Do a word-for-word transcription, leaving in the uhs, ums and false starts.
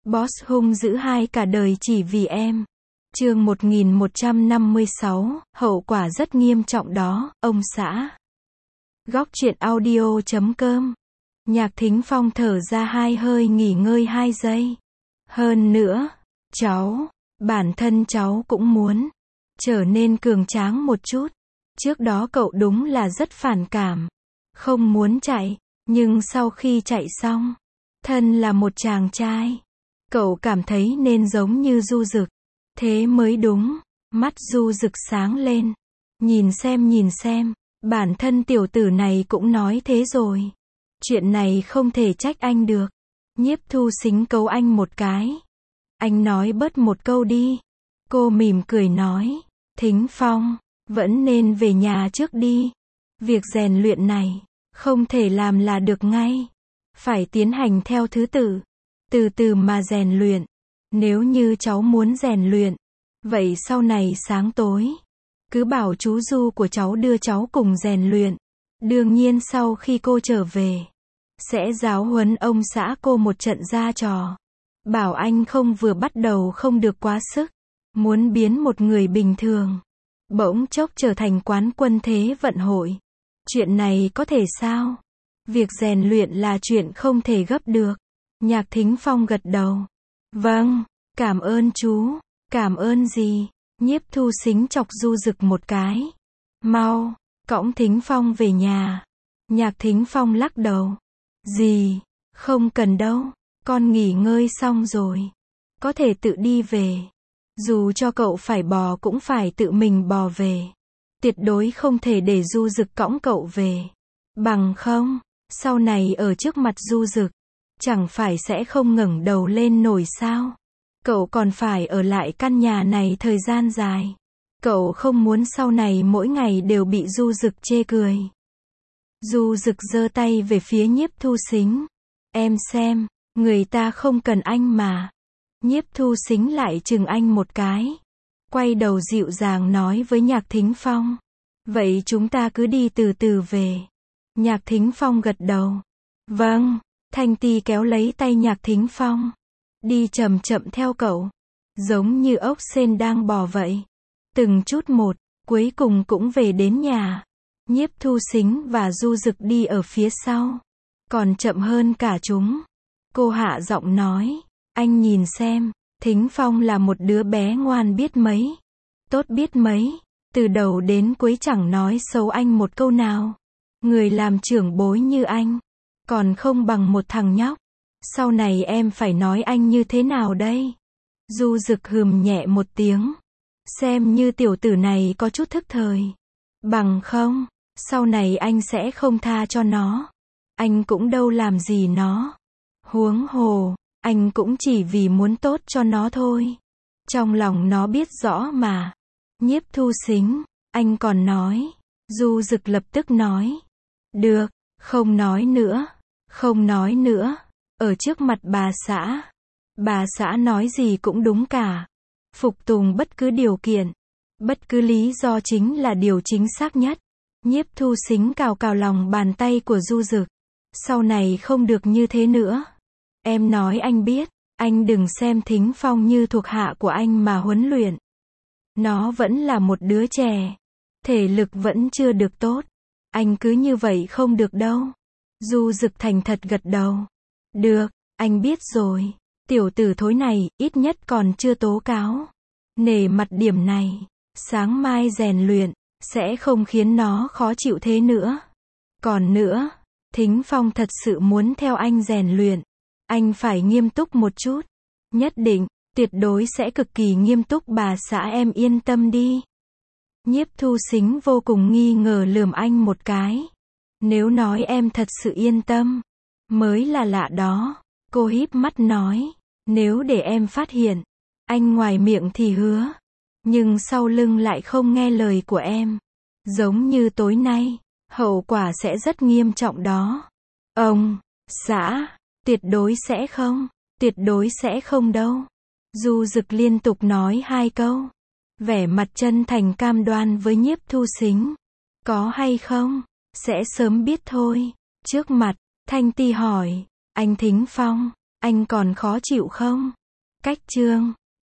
Boss hung dữ hai cả đời chỉ vì em. Chương một nghìn một trăm năm mươi sáu, hậu quả rất nghiêm trọng đó, ông xã. Góc truyện audio chấm com. Nhạc Thính Phong thở ra hai hơi nghỉ ngơi hai giây. Hơn nữa, cháu, bản thân cháu cũng muốn trở nên cường tráng một chút. Trước đó cậu đúng là rất phản cảm, không muốn chạy, nhưng sau khi chạy xong, thân là một chàng trai, cậu cảm thấy nên giống như Du Dực, thế mới đúng. Mắt Du Dực sáng lên, nhìn xem nhìn xem, bản thân tiểu tử này cũng nói thế rồi. Chuyện này không thể trách anh được. Nhiếp Thu Xính cấu anh một cái. Anh nói bớt một câu đi. Cô mỉm cười nói, Thính Phong, vẫn nên về nhà trước đi. Việc rèn luyện này, không thể làm là được ngay. Phải tiến hành theo thứ tự, từ từ mà rèn luyện. Nếu như cháu muốn rèn luyện, vậy sau này sáng tối, cứ bảo chú Du của cháu đưa cháu cùng rèn luyện. Đương nhiên sau khi cô trở về, sẽ giáo huấn ông xã cô một trận ra trò. Bảo anh không vừa bắt đầu không được quá sức. Muốn biến một người bình thường, bỗng chốc trở thành quán quân thế vận hội. Chuyện này có thể sao? Việc rèn luyện là chuyện không thể gấp được. Nhạc Thính Phong gật đầu. Vâng, cảm ơn chú. Cảm ơn gì? Nhiếp Thu Xính chọc Du Dực một cái. Mau, cõng Thính Phong về nhà. Nhạc Thính Phong lắc đầu. Gì? Không cần đâu. Con nghỉ ngơi xong rồi, có thể tự đi về. Dù cho cậu phải bò cũng phải tự mình bò về. Tuyệt đối không thể để Du Dực cõng cậu về. Bằng không, sau này ở trước mặt Du Dực, chẳng phải sẽ không ngẩng đầu lên nổi sao? Cậu còn phải ở lại căn nhà này thời gian dài. Cậu không muốn sau này mỗi ngày đều bị Du Dực chê cười. Du Dực giơ tay về phía Nhiếp Thu Xính. Em xem, người ta không cần anh mà. Nhiếp Thu Xính lại chừng anh một cái. Quay đầu dịu dàng nói với Nhạc Thính Phong. Vậy chúng ta cứ đi từ từ về. Nhạc Thính Phong gật đầu. Vâng. Thanh Ti kéo lấy tay Nhạc Thính Phong. Đi chậm chậm theo cậu. Giống như ốc sên đang bò vậy. Từng chút một, cuối cùng cũng về đến nhà. Nhiếp Thu Xính và Du Dực đi ở phía sau. Còn chậm hơn cả chúng. Cô hạ giọng nói. Anh nhìn xem, Thính Phong là một đứa bé ngoan biết mấy. Tốt biết mấy. Từ đầu đến cuối chẳng nói xấu anh một câu nào. Người làm trưởng bối như anh, còn không bằng một thằng nhóc. Sau này em phải nói anh như thế nào đây? Du Dực hừm nhẹ một tiếng. Xem như tiểu tử này có chút thức thời. Bằng không, sau này anh sẽ không tha cho nó. Anh cũng đâu làm gì nó. Huống hồ, anh cũng chỉ vì muốn tốt cho nó thôi. Trong lòng nó biết rõ mà. Nhiếp Thu Xính, anh còn nói. Du Dực lập tức nói. Được, không nói nữa. Không nói nữa. Ở trước mặt bà xã. Bà xã nói gì cũng đúng cả. Phục tùng bất cứ điều kiện. Bất cứ lý do chính là điều chính xác nhất. Nhiếp Thu Xính cào cào lòng bàn tay của Du Dực. Sau này không được như thế nữa. Em nói anh biết, anh đừng xem Thính Phong như thuộc hạ của anh mà huấn luyện. Nó vẫn là một đứa trẻ. Thể lực vẫn chưa được tốt. Anh cứ như vậy không được đâu. Du Dực thành thật gật đầu. Được, anh biết rồi. Tiểu tử thối này, ít nhất còn chưa tố cáo. Nể mặt điểm này, sáng mai rèn luyện, sẽ không khiến nó khó chịu thế nữa. Còn nữa, Thính Phong thật sự muốn theo anh rèn luyện. Anh phải nghiêm túc một chút. Nhất định, tuyệt đối sẽ cực kỳ nghiêm túc bà xã em yên tâm đi. Nhiếp Thu Xính vô cùng nghi ngờ lườm anh một cái. Nếu nói em thật sự yên tâm, mới là lạ đó. Cô híp mắt nói. Nếu để em phát hiện, anh ngoài miệng thì hứa, nhưng sau lưng lại không nghe lời của em. Giống như tối nay, hậu quả sẽ rất nghiêm trọng đó. Ông, xã, tuyệt đối sẽ không, tuyệt đối sẽ không đâu. Du Dực liên tục nói hai câu. Vẻ mặt chân thành cam đoan với Nhiếp Thu Xính. Có hay không, sẽ sớm biết thôi. Trước mặt, Thanh Ti hỏi, anh Thính Phong, anh còn khó chịu không? Cách chương